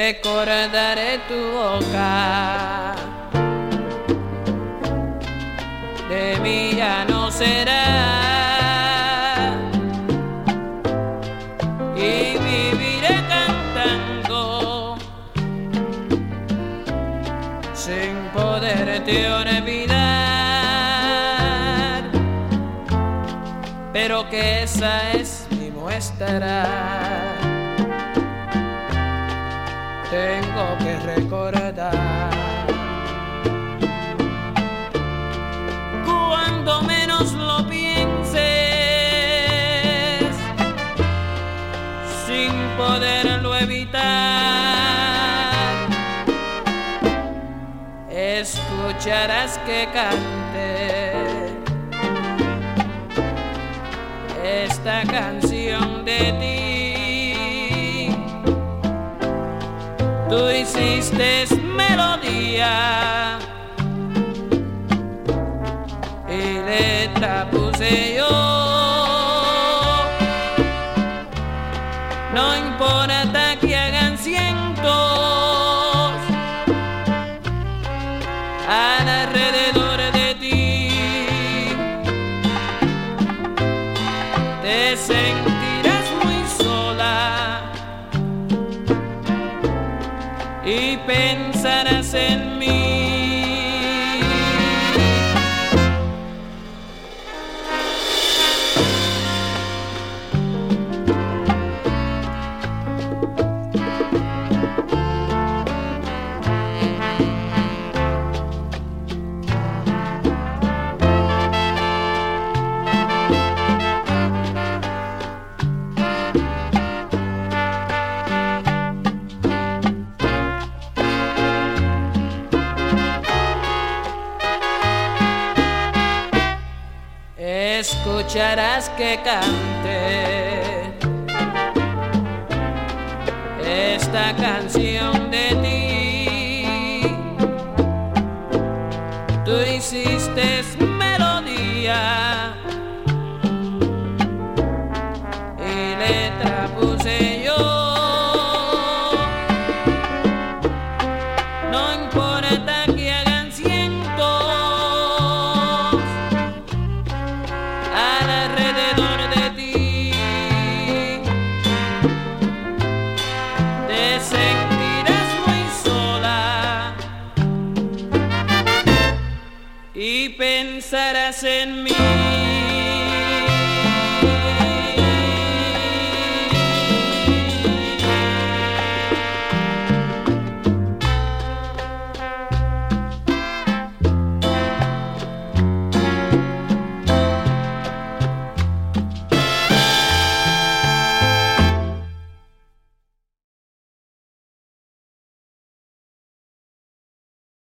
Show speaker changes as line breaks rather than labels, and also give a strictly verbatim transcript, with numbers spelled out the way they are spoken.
recordaré tu boca, de mí ya no será, y viviré cantando sin poderte olvidar, pero que esa es mi muestra. Tengo que recordar cuando menos lo pienses, sin poderlo evitar, escucharás que cante esta canción de ti. Tú hiciste melodía y letra puse yo. No importa que hagan cientos alrededor de ti, te sentirás muy sola y pensarás en mí. Escucharás que cante esta canción de ti. Tú hiciste melodía y letra puse yo. No importa que hagan cientos alrededor de ti, te sentirás muy sola y pensarás en mí.